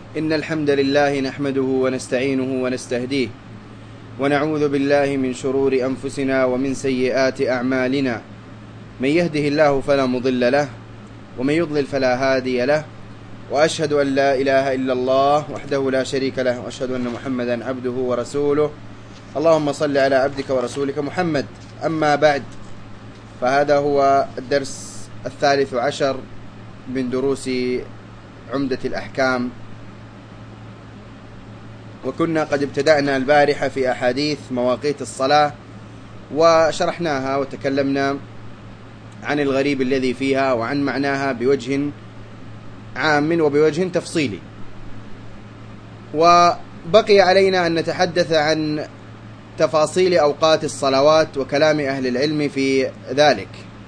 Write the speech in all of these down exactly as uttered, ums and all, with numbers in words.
إن الحمد لله نحمده ونستعينه ونستهديه ونعوذ بالله من شرور أنفسنا ومن سيئات أعمالنا. من يهده الله فلا مضل له ومن يضلل فلا هادي له، وأشهد أن لا إله إلا الله وحده لا شريك له، وأشهد أن محمدا عبده ورسوله. اللهم صل على عبدك ورسولك محمد. أما بعد، فهذا هو الدرس الثالث عشر من دروس عمدة الأحكام، وكنا قد ابتدأنا البارحة في أحاديث مواقيت الصلاة وشرحناها وتكلمنا عن الغريب الذي فيها وعن معناها بوجه عام وبوجه تفصيلي، وبقي علينا أن نتحدث عن تفاصيل أوقات الصلوات وكلام أهل العلم في ذلك.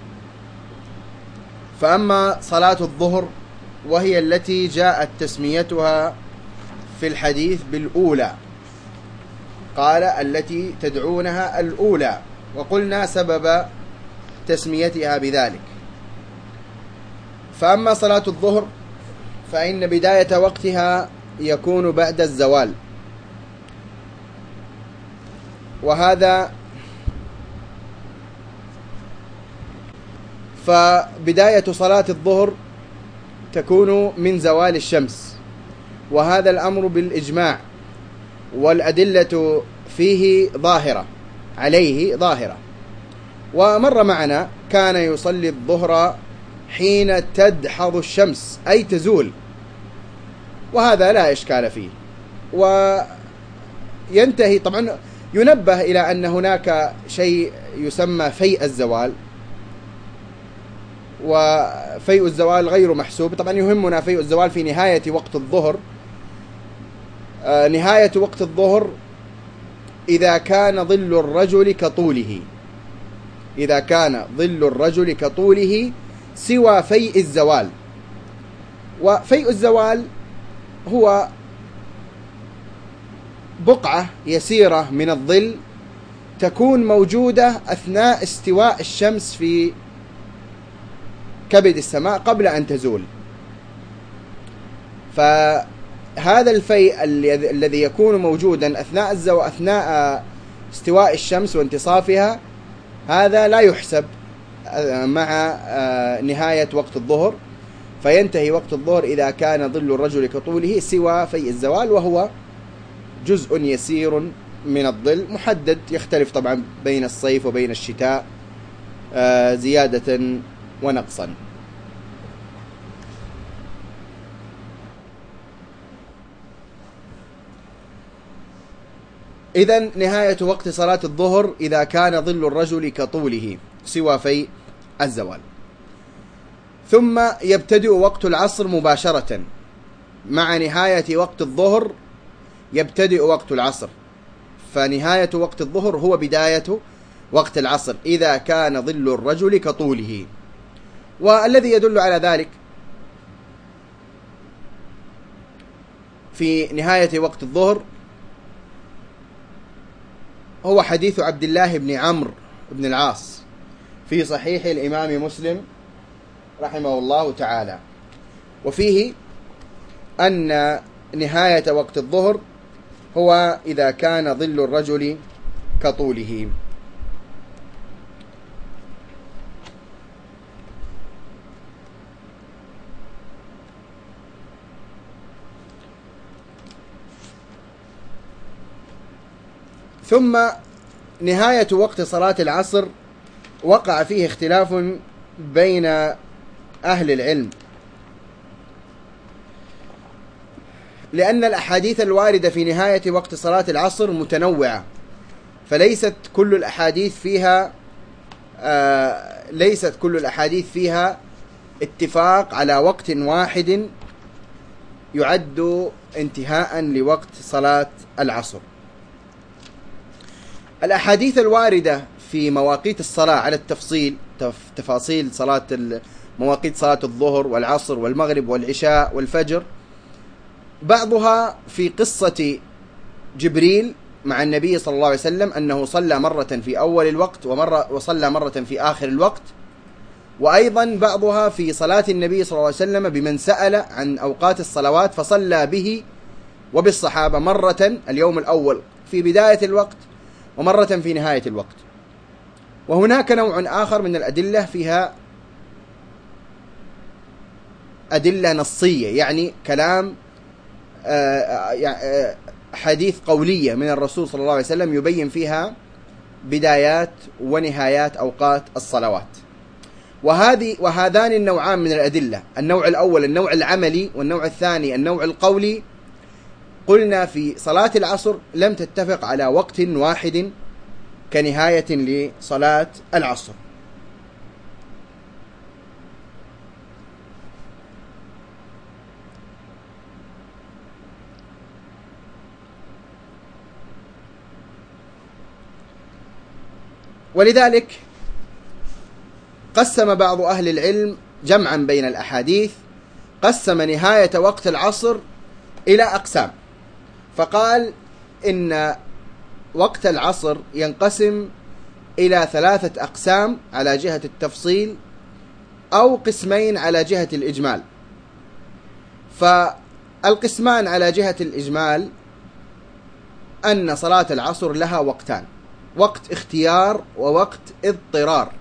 فأما صلاة الظهر وهي التي جاءت تسميتها في الحديث بالأولى، قال التي تدعونها الأولى، وقلنا سبب تسميتها بذلك. فأما صلاة الظهر فإن بداية وقتها يكون بعد الزوال، وهذا فبداية صلاة الظهر تكون من زوال الشمس، وهذا الأمر بالإجماع، والأدلة فيه ظاهرة عليه ظاهرة. ومر معنا كان يصلي الظهر حين تدحض الشمس أي تزول، وهذا لا إشكال فيه. وينتهي طبعا، ينبه إلى أن هناك شيء يسمى فيء الزوال، وفيء الزوال غير محسوب. طبعا يهمنا فيء الزوال في نهاية وقت الظهر. آه نهاية وقت الظهر إذا كان ظل الرجل كطوله، إذا كان ظل الرجل كطوله سوى فيء الزوال. وفيء الزوال هو بقعة يسيرة من الظل تكون موجودة أثناء استواء الشمس في كبد السماء قبل أن تزول. فهذا الفيء الذي يكون موجودا أثناء الزو أثناء استواء الشمس وانتصافها، هذا لا يحسب مع نهاية وقت الظهر، فينتهي وقت الظهر إذا كان ظل الرجل كطوله سوى فيء الزوال، وهو جزء يسير من الظل محدد، يختلف طبعا بين الصيف وبين الشتاء زيادة ونقصا. إذن نهاية وقت صلاة الظهر إذا كان ظل الرجل كطوله سوى في الزوال. ثم يبتدئ وقت العصر مباشرة، مع نهاية وقت الظهر يبتدئ وقت العصر، فنهاية وقت الظهر هو بداية وقت العصر إذا كان ظل الرجل كطوله. والذي يدل على ذلك في نهاية وقت الظهر هو حديث عبد الله بن عمرو بن العاص في صحيح الإمام مسلم رحمه الله تعالى، وفيه أن نهاية وقت الظهر هو إذا كان ظل الرجل كطوله. ثم نهاية وقت صلاة العصر وقع فيه اختلاف بين أهل العلم، لأن الأحاديث الواردة في نهاية وقت صلاة العصر متنوعة، فليست كل الأحاديث فيها آه ليست كل الأحاديث فيها اتفاق على وقت واحد يعد انتهاء لوقت صلاة العصر. الأحاديث الواردة في مواقيت الصلاة على التفصيل، تفاصيل صلاة مواقيت صلاة الظهر والعصر والمغرب والعشاء والفجر، بعضها في قصة جبريل مع النبي صلى الله عليه وسلم أنه صلى مرة في أول الوقت ومرة وصلى مرة في آخر الوقت، وأيضا بعضها في صلاة النبي صلى الله عليه وسلم بمن سأل عن أوقات الصلوات فصلى به وبالصحابة مرة اليوم الأول في بداية الوقت ومرة في نهاية الوقت. وهناك نوع آخر من الأدلة فيها أدلة نصية، يعني كلام حديث قولية من الرسول صلى الله عليه وسلم يبين فيها بدايات ونهايات أوقات الصلوات. وهذه وهذان النوعان من الأدلة، النوع الأول النوع العملي والنوع الثاني النوع القولي، قلنا في صلاة العصر لم تتفق على وقت واحد كنهاية لصلاة العصر. ولذلك قسم بعض أهل العلم جمعا بين الأحاديث، قسم نهاية وقت العصر إلى أقسام، فقال إن وقت العصر ينقسم إلى ثلاثة أقسام على جهة التفصيل، أو قسمين على جهة الإجمال. فالقسمان على جهة الإجمال أن صلاة العصر لها وقتان: وقت اختيار ووقت اضطرار.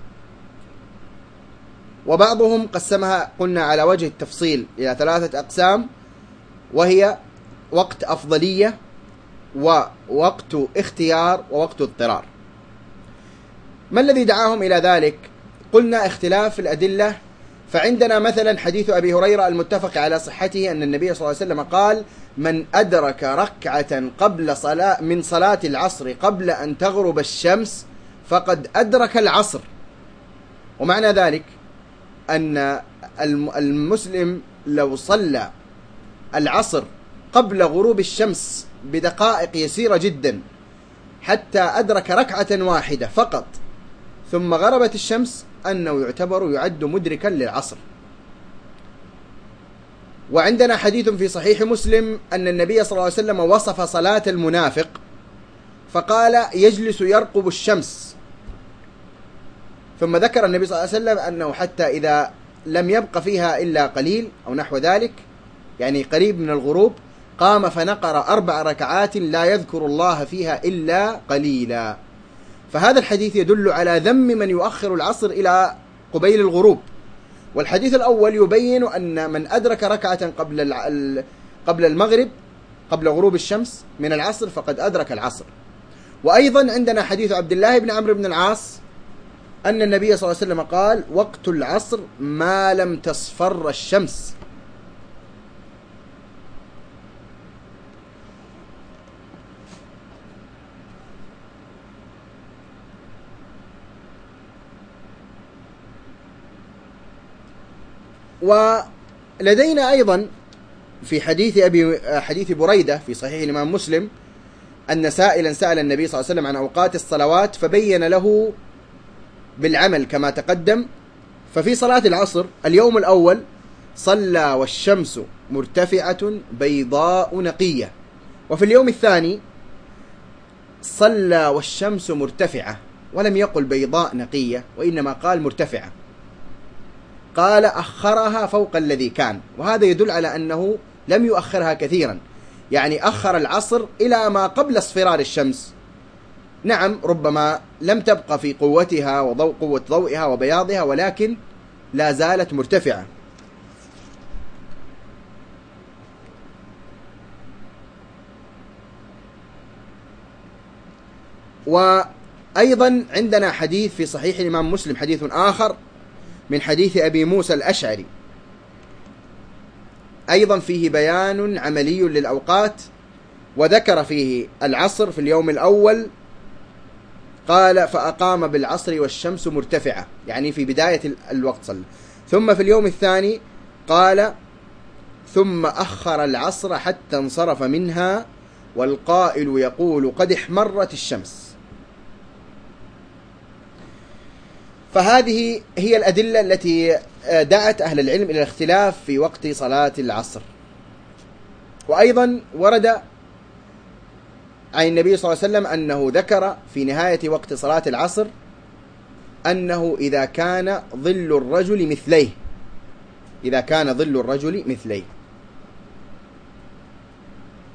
وبعضهم قسمها قلنا على وجه التفصيل إلى ثلاثة أقسام، وهي وقت أفضلية ووقت اختيار ووقت اضطرار. ما الذي دعاهم إلى ذلك؟ قلنا اختلاف الأدلة. فعندنا مثلا حديث أبي هريرة المتفق على صحته أن النبي صلى الله عليه وسلم قال: من أدرك ركعة قبل صلاة من صلاة العصر قبل أن تغرب الشمس فقد أدرك العصر. ومعنى ذلك أن المسلم لو صلى العصر قبل غروب الشمس بدقائق يسيرة جدا حتى أدرك ركعة واحدة فقط ثم غربت الشمس، أنه يعتبر يعد مدركا للعصر. وعندنا حديث في صحيح مسلم أن النبي صلى الله عليه وسلم وصف صلاة المنافق فقال: يجلس يرقب الشمس. ثم ذكر النبي صلى الله عليه وسلم أنه حتى إذا لم يبق فيها إلا قليل أو نحو ذلك، يعني قريب من الغروب، قام فنقر أربع ركعات لا يذكر الله فيها إلا قليلا. فهذا الحديث يدل على ذم من يؤخر العصر إلى قبيل الغروب. والحديث الأول يبين أن من أدرك ركعة قبل قبل المغرب قبل غروب الشمس من العصر فقد أدرك العصر. وأيضا عندنا حديث عبد الله بن عمرو بن العاص أن النبي صلى الله عليه وسلم قال: وقت العصر ما لم تصفر الشمس. ولدينا أيضا في حديث أبي حديث بريدة في صحيح الإمام مسلم أن سائلا سأل النبي صلى الله عليه وسلم عن أوقات الصلوات فبين له بالعمل كما تقدم. ففي صلاة العصر اليوم الأول صلى والشمس مرتفعة بيضاء نقية، وفي اليوم الثاني صلى والشمس مرتفعة، ولم يقل بيضاء نقية وإنما قال مرتفعة، قال أخرها فوق الذي كان. وهذا يدل على أنه لم يؤخرها كثيرا، يعني أخر العصر إلى ما قبل اصفرار الشمس. نعم ربما لم تبقى في قوتها وضوء قوة ضوئها وبياضها، ولكن لا زالت مرتفعة. وأيضا عندنا حديث في صحيح الإمام مسلم، حديث آخر من حديث أبي موسى الأشعري أيضا فيه بيان عملي للأوقات، وذكر فيه العصر في اليوم الأول قال: فأقام بالعصر والشمس مرتفعة، يعني في بداية الوقت صلى. ثم في اليوم الثاني قال: ثم أخر العصر حتى انصرف منها والقائل يقول قد احمرت الشمس. فهذه هي الأدلة التي دعت أهل العلم إلى الاختلاف في وقت صلاة العصر. وأيضا ورد عن النبي صلى الله عليه وسلم أنه ذكر في نهاية وقت صلاة العصر أنه إذا كان ظل الرجل مثليه إذا كان ظل الرجل مثليه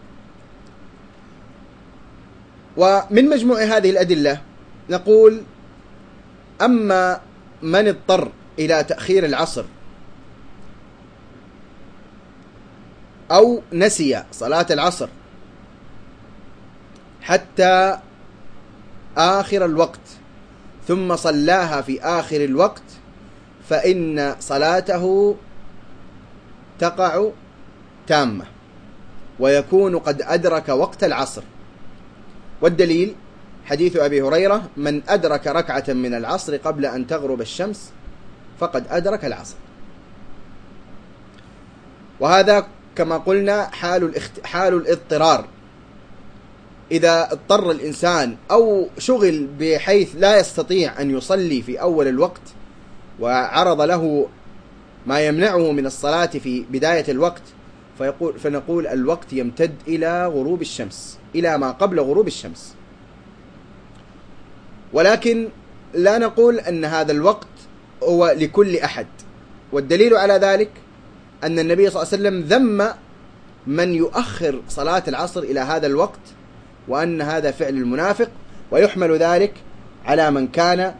ومن مجموع هذه الأدلة نقول: أما من اضطر إلى تأخير العصر أو نسي صلاة العصر حتى آخر الوقت ثم صلاها في آخر الوقت، فإن صلاته تقع تامة ويكون قد أدرك وقت العصر. والدليل حديث أبي هريرة: من أدرك ركعة من العصر قبل أن تغرب الشمس فقد أدرك العصر. وهذا كما قلنا حال الاخت... حال الاضطرار. إذا اضطر الإنسان أو شغل بحيث لا يستطيع أن يصلي في أول الوقت وعرض له ما يمنعه من الصلاة في بداية الوقت، فيقول فنقول الوقت يمتد إلى غروب الشمس، إلى ما قبل غروب الشمس. ولكن لا نقول أن هذا الوقت هو لكل أحد. والدليل على ذلك أن النبي صلى الله عليه وسلم ذم من يؤخر صلاة العصر إلى هذا الوقت، وأن هذا فعل المنافق، ويحمل ذلك على من كان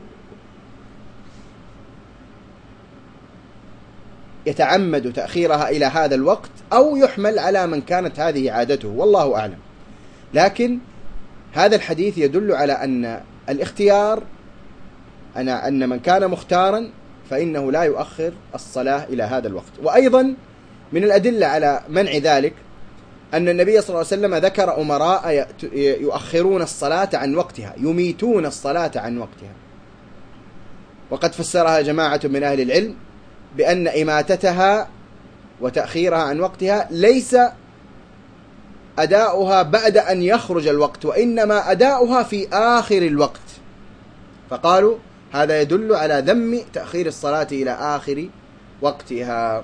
يتعمد تأخيرها إلى هذا الوقت، أو يحمل على من كانت هذه عادته، والله أعلم. لكن هذا الحديث يدل على أن الاختيار أن أن من كان مختارا فإنه لا يؤخر الصلاة إلى هذا الوقت. وأيضا من الأدلة على منع ذلك أن النبي صلى الله عليه وسلم ذكر أمراء يؤخرون الصلاة عن وقتها، يميتون الصلاة عن وقتها. وقد فسرها جماعة من أهل العلم بأن إماتتها وتأخيرها عن وقتها ليس أداؤها بعد أن يخرج الوقت، وإنما أداؤها في آخر الوقت. فقالوا هذا يدل على ذم تأخير الصلاة إلى آخر وقتها.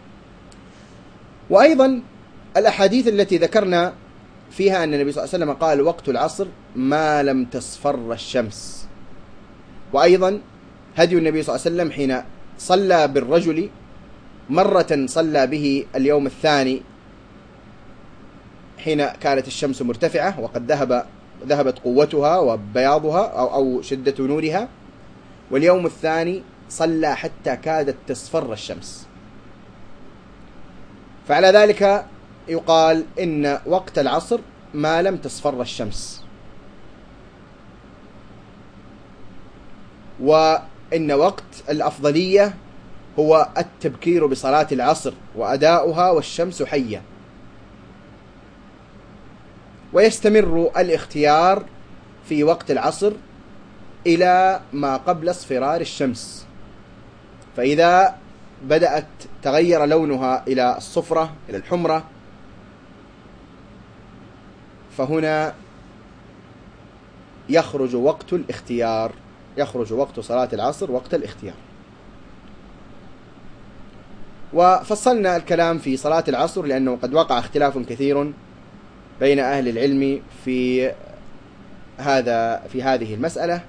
وأيضا الأحاديث التي ذكرنا فيها أن النبي صلى الله عليه وسلم قال: وقت العصر ما لم تصفر الشمس. وأيضا هدي النبي صلى الله عليه وسلم حين صلى بالرجل مرة صلى به اليوم الثاني حين كانت الشمس مرتفعة وقد ذهب ذهبت قوتها وبياضها أو, أو شدة نورها، واليوم الثاني صلى حتى كادت تصفر الشمس. فعلى ذلك يقال إن وقت العصر ما لم تصفر الشمس. وإن وقت الأفضلية هو التبكير بصلاة العصر وأداؤها والشمس حية. ويستمر الاختيار في وقت العصر إلى ما قبل اصفرار الشمس، فإذا بدأت تغير لونها إلى الصفرة إلى الحمرة فهنا يخرج وقت الاختيار، يخرج وقت صلاة العصر وقت الاختيار. وفصلنا الكلام في صلاة العصر لأنه قد وقع اختلاف كثير بين أهل العلم في هذا في هذه المسألة،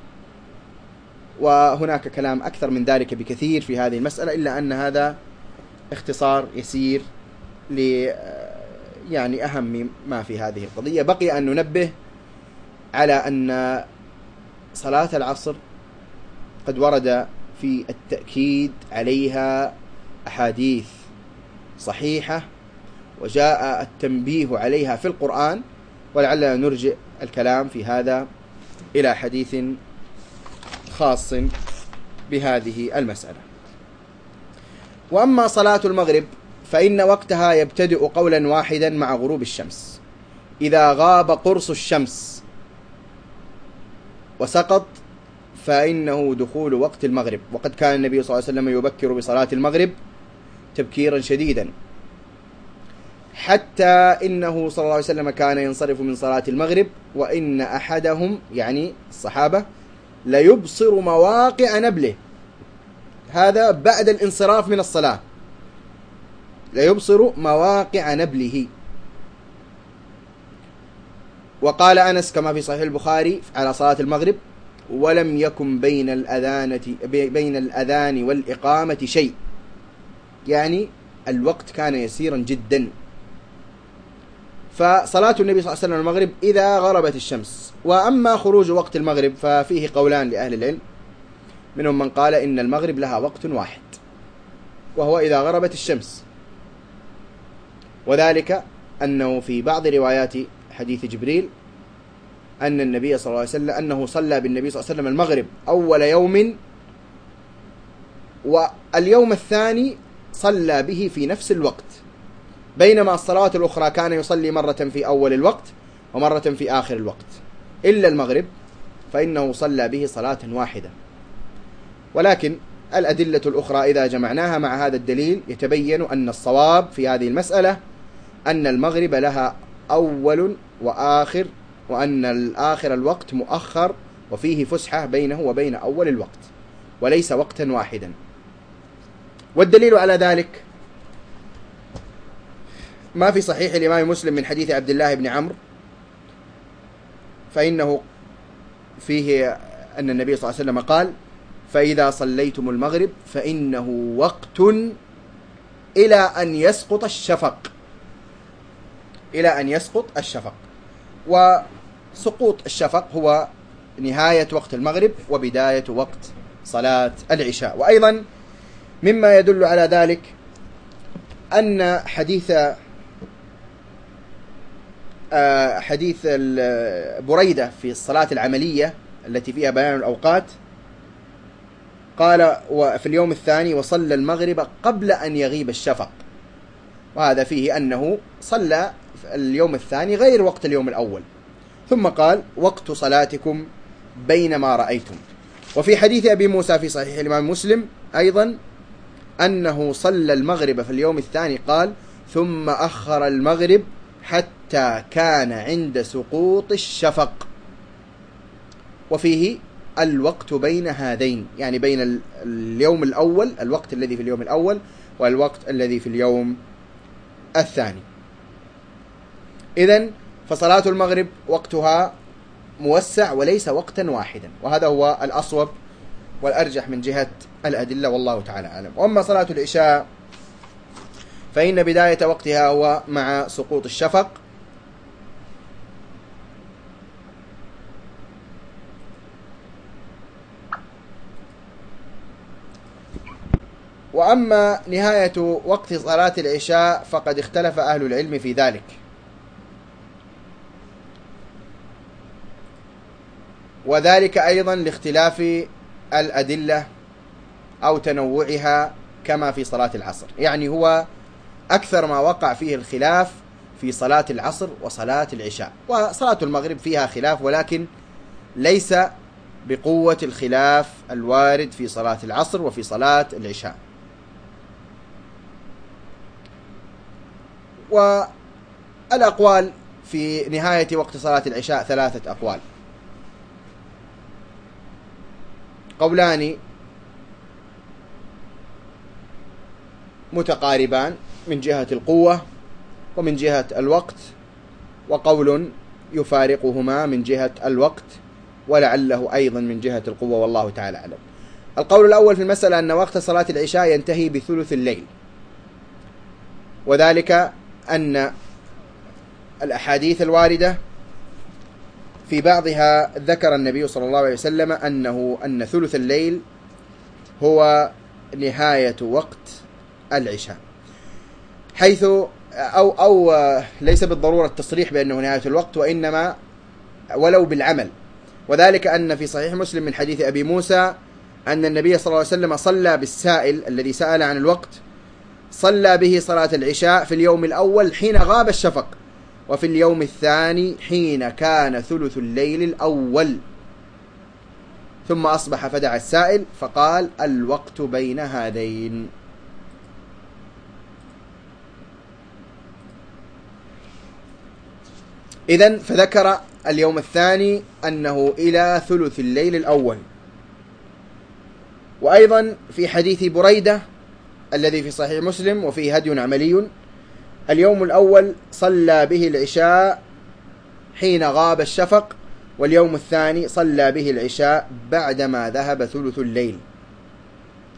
وهناك كلام أكثر من ذلك بكثير في هذه المسألة، إلا أن هذا اختصار يسير ل يعني أهم ما في هذه القضية. بقي أن ننبه على أن صلاة العصر قد ورد في التأكيد عليها أحاديث صحيحة وجاء التنبيه عليها في القرآن، ولعلنا نرجع الكلام في هذا إلى حديث خاص بهذه المسألة. وأما صلاة المغرب فإن وقتها يبتدئ قولا واحدا مع غروب الشمس، إذا غاب قرص الشمس وسقط فإنه دخول وقت المغرب. وقد كان النبي صلى الله عليه وسلم يبكر بصلاة المغرب تبكيرا شديدا، حتى إنه صلى الله عليه وسلم كان ينصرف من صلاة المغرب وإن أحدهم يعني الصحابة ليبصر مواقع نبله، هذا بعد الانصراف من الصلاة، ليبصر مواقع نبله. وقال أنس كما في صحيح البخاري على صلاة المغرب: ولم يكن بين الأذان بين الأذان والإقامة شيء، يعني الوقت كان يسيرا جدا. فصلاة النبي صلى الله عليه وسلم المغرب إذا غربت الشمس. وأما خروج وقت المغرب ففيه قولان لأهل العلم، منهم من قال إن المغرب لها وقت واحد وهو إذا غربت الشمس، وذلك أنه في بعض روايات حديث جبريل أن النبي صلى الله عليه وسلم أنه صلى بالنبي صلى الله عليه وسلم المغرب أول يوم، واليوم الثاني صلى به في نفس الوقت، بينما الصلوات الأخرى كان يصلي مرة في أول الوقت ومرة في آخر الوقت، إلا المغرب فإنه صلى به صلاة واحدة. ولكن الأدلة الأخرى إذا جمعناها مع هذا الدليل يتبين أن الصواب في هذه المسألة أن المغرب لها أول وآخر، وأن الآخر الوقت مؤخر وفيه فسحة بينه وبين أول الوقت وليس وقتا واحدا. والدليل على ذلك ما في صحيح الإمام مسلم من حديث عبد الله بن عمرو، فإنه فيه أن النبي صلى الله عليه وسلم قال: فإذا صليتم المغرب فإنه وقت إلى أن يسقط الشفق، إلى أن يسقط الشفق. وسقوط الشفق هو نهاية وقت المغرب وبداية وقت صلاة العشاء. وأيضا مما يدل على ذلك أن حديث حديث بريدة في الصلاة العملية التي فيها بيان الأوقات، قال: وفي اليوم الثاني وصلى المغرب قبل أن يغيب الشفق، وهذا فيه أنه صلى اليوم الثاني غير وقت اليوم الأول. ثم قال: وقت صلاتكم بينما رأيتم. وفي حديث أبي موسى في صحيح الإمام مسلم أيضا أنه صلى المغرب في اليوم الثاني، قال: ثم أخر المغرب حتى كان عند سقوط الشفق. وفيه الوقت بين هذين، يعني بين اليوم الأول، الوقت الذي في اليوم الأول والوقت الذي في اليوم الثاني. إذن فصلاة المغرب وقتها موسع وليس وقتا واحدا، وهذا هو الأصوب والأرجح من جهة الأدلة، والله تعالى أعلم. وأما صلاة العشاء فإن بداية وقتها هو مع سقوط الشفق، وأما نهاية وقت صلاة العشاء فقد اختلف أهل العلم في ذلك، وذلك أيضا لاختلاف الأدلة أو تنوعها كما في صلاة العصر. يعني هو أكثر ما وقع فيه الخلاف في صلاة العصر وصلاة العشاء، وصلاة المغرب فيها خلاف ولكن ليس بقوة الخلاف الوارد في صلاة العصر وفي صلاة العشاء. والأقوال في نهاية وقت صلاة العشاء ثلاثة أقوال: قولان متقاربان من جهة القوة ومن جهة الوقت، وقول يفارقهما من جهة الوقت ولعله أيضا من جهة القوة، والله تعالى أعلم. القول الأول في المسألة أن وقت صلاة العشاء ينتهي بثلث الليل، وذلك أن الأحاديث الواردة في بعضها ذكر النبي صلى الله عليه وسلم أنه أن ثلث الليل هو نهاية وقت العشاء، حيث أو أو ليس بالضرورة التصريح بأنه نهاية الوقت، وإنما ولو بالعمل. وذلك أن في صحيح مسلم من حديث أبي موسى أن النبي صلى الله عليه وسلم صلى بالسائل الذي سأل عن الوقت، صلى به صلاة العشاء في اليوم الأول حين غاب الشفق، وفي اليوم الثاني حين كان ثلث الليل الأول، ثم أصبح فدعا السائل فقال: الوقت بين هذين. إذن فذكر اليوم الثاني أنه إلى ثلث الليل الأول. وأيضا في حديث بريدة الذي في صحيح مسلم وفيه هدي عملي، اليوم الأول صلى به العشاء حين غاب الشفق، واليوم الثاني صلى به العشاء بعدما ذهب ثلث الليل.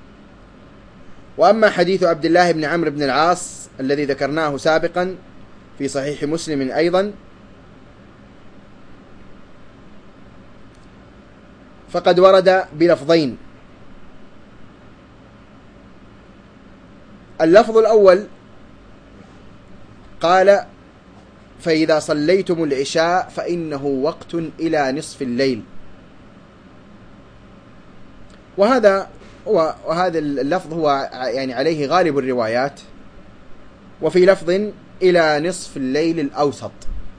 وأما حديث عبد الله بن عمرو بن العاص الذي ذكرناه سابقا في صحيح مسلم أيضا، فقد ورد بلفظين. اللفظ الأول قال: فإذا صليتم العشاء فإنه وقت إلى نصف الليل. وهذا هو وهذا اللفظ هو يعني عليه غالب الروايات. وفي لفظ: إلى نصف الليل الأوسط.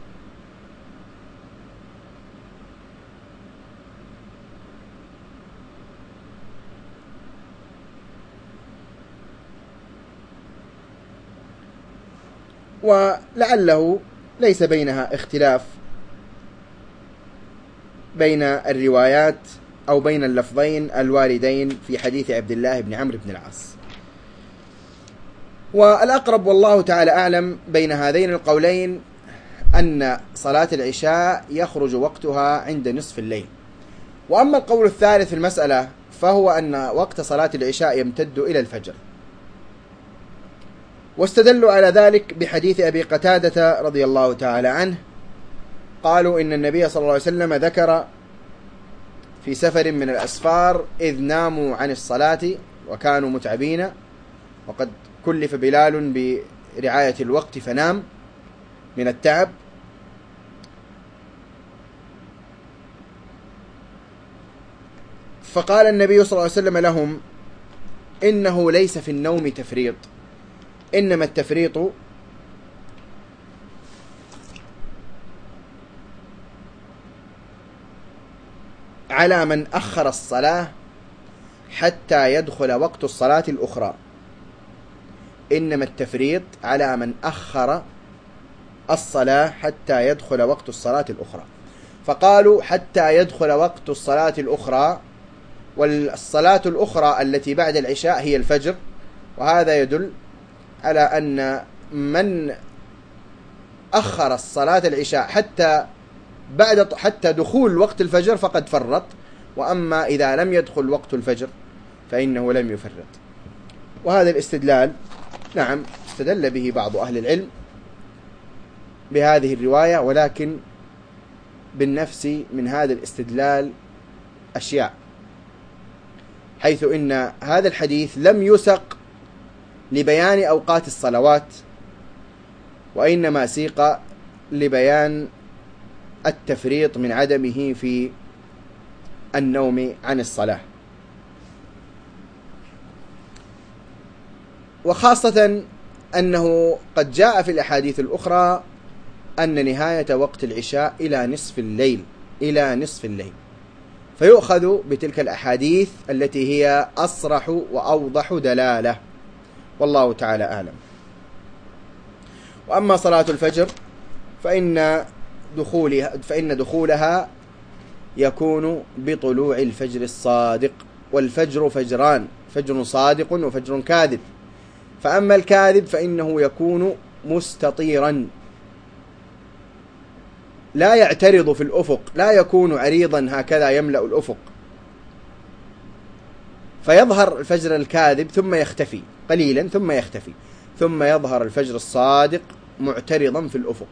ولعله ليس بينها اختلاف بين الروايات أو بين اللفظين الواردين في حديث عبد الله بن عمرو بن العاص. والأقرب والله تعالى أعلم بين هذين القولين أن صلاة العشاء يخرج وقتها عند نصف الليل. وأما القول الثالث في المسألة فهو أن وقت صلاة العشاء يمتد إلى الفجر. واستدلوا على ذلك بحديث أبي قتادة رضي الله تعالى عنه، قالوا إن النبي صلى الله عليه وسلم ذكر في سفر من الأسفار إذ ناموا عن الصلاة وكانوا متعبين، وقد كلف بلال برعاية الوقت فنام من التعب، فقال النبي صلى الله عليه وسلم لهم: إنه ليس في النوم تفريط، إنما التفريط على من أخر الصلاة حتى يدخل وقت الصلاة الأخرى. إنما التفريط على من أخر الصلاة حتى يدخل وقت الصلاة الأخرى. فقالوا حتى يدخل وقت الصلاة الأخرى، والصلاة الأخرى التي بعد العشاء هي الفجر. وهذا يدل على أن من أخر الصلاة العشاء حتى بعد حتى دخول وقت الفجر فقد فرط، وأما إذا لم يدخل وقت الفجر فإنه لم يفرط. وهذا الاستدلال نعم استدل به بعض أهل العلم بهذه الرواية، ولكن بالنفس من هذا الاستدلال أشياء، حيث إن هذا الحديث لم يسق لبيان أوقات الصلوات، وإنما سيق لبيان التفريط من عدمه في النوم عن الصلاة. وخاصة أنه قد جاء في الأحاديث الأخرى أن نهاية وقت العشاء إلى نصف الليل إلى نصف الليل فيؤخذ بتلك الأحاديث التي هي أصرح وأوضح دلالة، والله تعالى أعلم. وأما صلاة الفجر فإن دخولها فإن دخولها يكون بطلوع الفجر الصادق، والفجر فجران: فجر صادق وفجر كاذب. فأما الكاذب فإنه يكون مستطيرا لا يعترض في الأفق، لا يكون عريضا هكذا يملأ الأفق، فيظهر الفجر الكاذب ثم يختفي قليلا ثم يختفي، ثم يظهر الفجر الصادق معترضا في الأفق.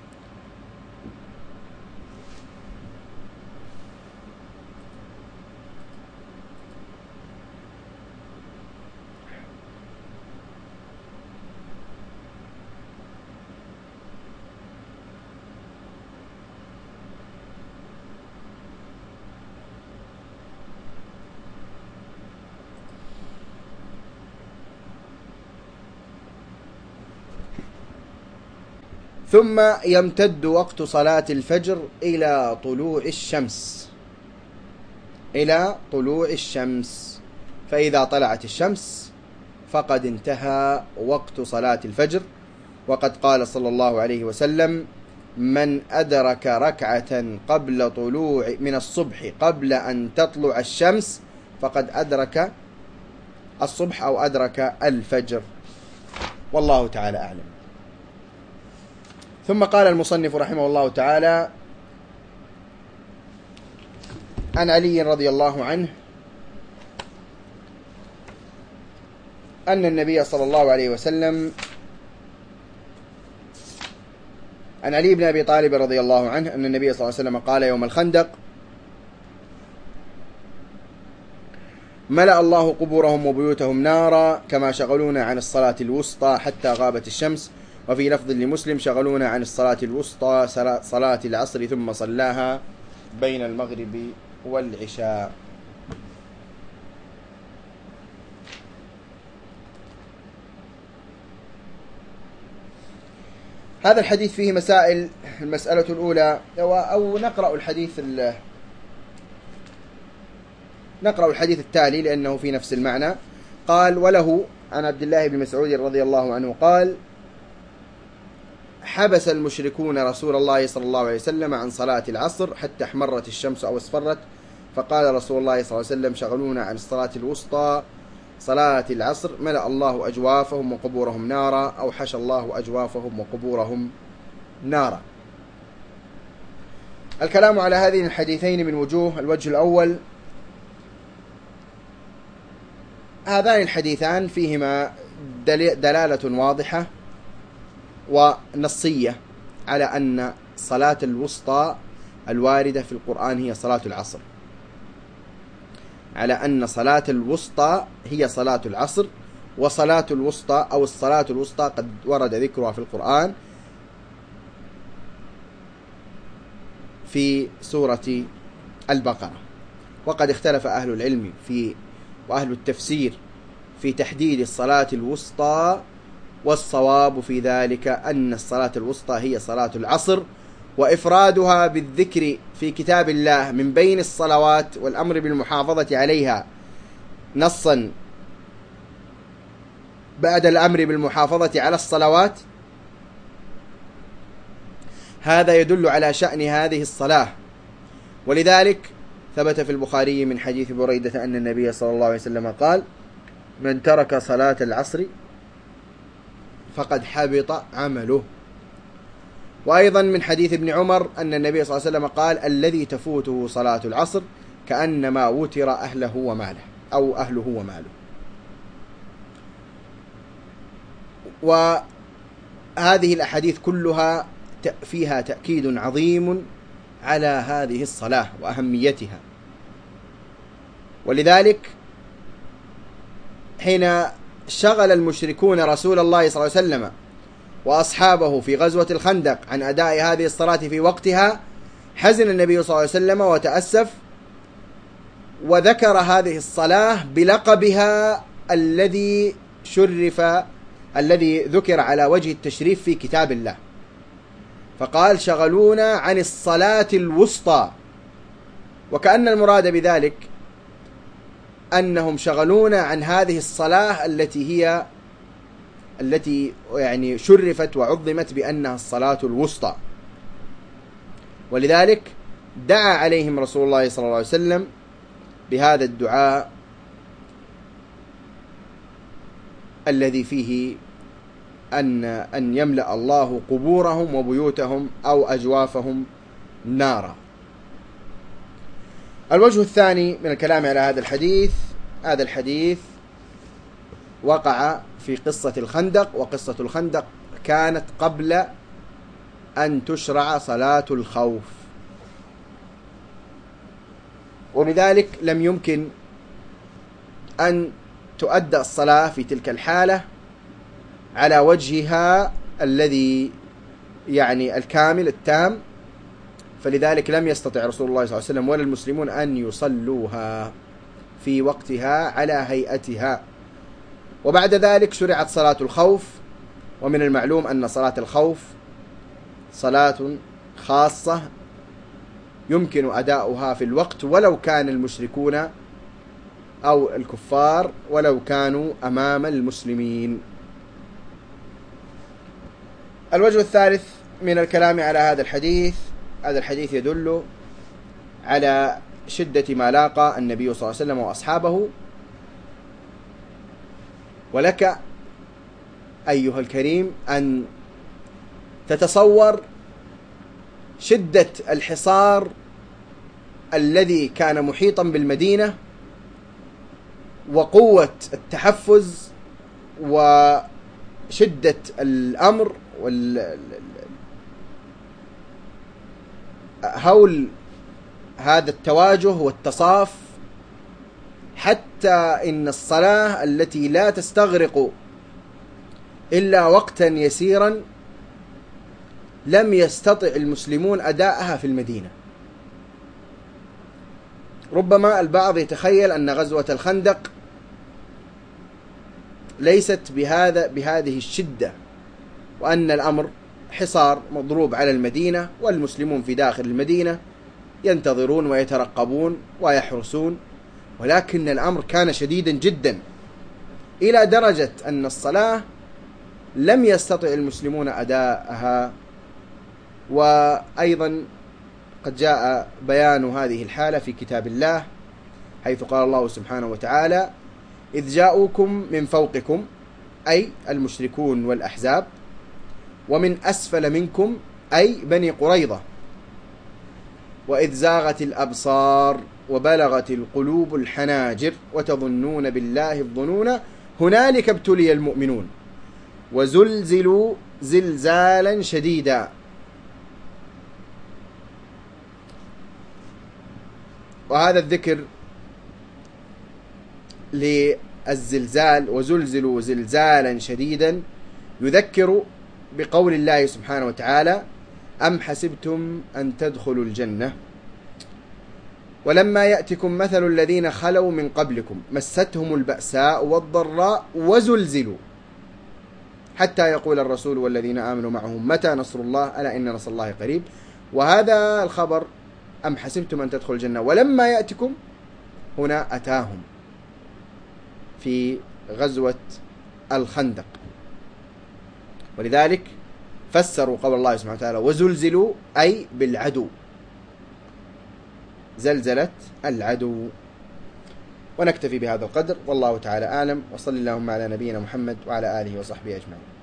ثم يمتد وقت صلاة الفجر إلى طلوع الشمس إلى طلوع الشمس فإذا طلعت الشمس فقد انتهى وقت صلاة الفجر. وقد قال صلى الله عليه وسلم: من أدرك ركعة قبل طلوع من الصبح قبل أن تطلع الشمس فقد أدرك الصبح أو أدرك الفجر، والله تعالى أعلم. ثم قال المصنف رحمه الله تعالى: عن علي رضي الله عنه أن النبي صلى الله عليه وسلم عن علي بن أبي طالب رضي الله عنه أن النبي صلى الله عليه وسلم قال يوم الخندق: ملأ الله قبورهم وبيوتهم نارا كما شغلونا عن الصلاة الوسطى حتى غابت الشمس. وفي لفظ لمسلم: شغلونا عن الصلاة الوسطى صلاة العصر ثم صلاها بين المغرب والعشاء. هذا الحديث فيه مسائل. المسألة الأولى، أو نقرأ الحديث نقرأ الحديث التالي لأنه في نفس المعنى. قال: وله عن عبد الله بن مسعود رضي الله عنه قال: حبس المشركون رسول الله صلى الله عليه وسلم عن صلاة العصر حتى احمرت الشمس أو اصفرت، فقال رسول الله صلى الله عليه وسلم: شغلونا عن الصلاة الوسطى صلاة العصر، ملأ الله أجوافهم وقبورهم نارا، أو حشى الله أجوافهم وقبورهم نارا. الكلام على هذين الحديثين من وجوه. الوجه الأول: هذان الحديثان فيهما دلالة واضحة ونصية على أن صلاة الوسطى الواردة في القرآن هي صلاة العصر، على أن صلاة الوسطى هي صلاة العصر. وصلاة الوسطى أو الصلاة الوسطى قد ورد ذكرها في القرآن في سورة البقرة. وقد اختلف أهل العلم في وأهل التفسير في تحديد الصلاة الوسطى، والصواب في ذلك أن الصلاة الوسطى هي صلاة العصر، وإفرادها بالذكر في كتاب الله من بين الصلوات والأمر بالمحافظة عليها نصا بعد الأمر بالمحافظة على الصلوات، هذا يدل على شأن هذه الصلاة. ولذلك ثبت في البخاري من حديث بريدة أن النبي صلى الله عليه وسلم قال: من ترك صلاة العصر فقد حبط عمله. وأيضا من حديث ابن عمر أن النبي صلى الله عليه وسلم قال: الذي تفوته صلاة العصر كأنما وتر أهله وماله، أو أهله وماله. وهذه الأحاديث كلها فيها تأكيد عظيم على هذه الصلاة وأهميتها. ولذلك حين شغل المشركون رسول الله صلى الله عليه وسلم وأصحابه في غزوة الخندق عن أداء هذه الصلاة في وقتها، حزن النبي صلى الله عليه وسلم وتأسف، وذكر هذه الصلاة بلقبها الذي شرف الذي ذكر على وجه التشريف في كتاب الله، فقال: شغلونا عن الصلاة الوسطى. وكأن المراد بذلك أنهم شغلونا عن هذه الصلاة التي هي التي يعني شرفت وعظمت بأنها الصلاة الوسطى. ولذلك دعا عليهم رسول الله صلى الله عليه وسلم بهذا الدعاء الذي فيه أن أن يملأ الله قبورهم وبيوتهم أو أجوافهم نارا. الوجه الثاني من الكلام على هذا الحديث: هذا الحديث وقع في قصة الخندق، وقصة الخندق كانت قبل أن تشرع صلاة الخوف، ولذلك لم يمكن أن تؤدى الصلاة في تلك الحالة على وجهها الذي يعني الكامل التام، فلذلك لم يستطع رسول الله صلى الله عليه وسلم ولا المسلمون أن يصلوها في وقتها على هيئتها. وبعد ذلك شرعت صلاة الخوف، ومن المعلوم أن صلاة الخوف صلاة خاصة يمكن أداؤها في الوقت ولو كان المشركون أو الكفار ولو كانوا أمام المسلمين. الوجه الثالث من الكلام على هذا الحديث: هذا الحديث يدل على شدة ما لاقى النبي صلى الله عليه وسلم وأصحابه. ولك أيها الكريم أن تتصور شدة الحصار الذي كان محيطا بالمدينة، وقوة التحفز وشدة الأمر هول هذا التواجه والتصاف، حتى إن الصلاة التي لا تستغرق إلا وقتا يسيرا لم يستطع المسلمون أداءها في المدينة. ربما البعض يتخيل أن غزوة الخندق ليست بهذا بهذه الشدة، وأن الأمر حصار مضروب على المدينة والمسلمون في داخل المدينة ينتظرون ويترقبون ويحرسون، ولكن الأمر كان شديدا جدا إلى درجة أن الصلاة لم يستطع المسلمون أداءها. وأيضا قد جاء بيان هذه الحالة في كتاب الله، حيث قال الله سبحانه وتعالى: إذ جاءوكم من فوقكم، أي المشركون والأحزاب، ومن أسفل منكم، أي بني قريظة، وإذ زاغت الأبصار وبلغت القلوب الحناجر وتظنون بالله الظنون هنالك ابتلي المؤمنون وزلزلوا زلزالا شديدا. وهذا الذكر للزلزال وزلزلوا زلزالا شديدا يذكر بقول الله سبحانه وتعالى: أم حسبتم أن تدخلوا الجنة ولما يأتكم مثل الذين خلوا من قبلكم مستهم البأساء والضراء وزلزلوا حتى يقول الرسول والذين آمنوا معه متى نصر الله ألا إن نصر الله قريب. وهذا الخبر أم حسبتم أن تدخلوا الجنة ولما يأتكم هنا أتاهم في غزوة الخندق، ولذلك فسروا قول الله سبحانه وتعالى وزلزلوا أي بالعدو، زلزلة العدو. ونكتفي بهذا القدر، والله تعالى أعلم، وصلى اللهم على نبينا محمد وعلى آله وصحبه أجمعين.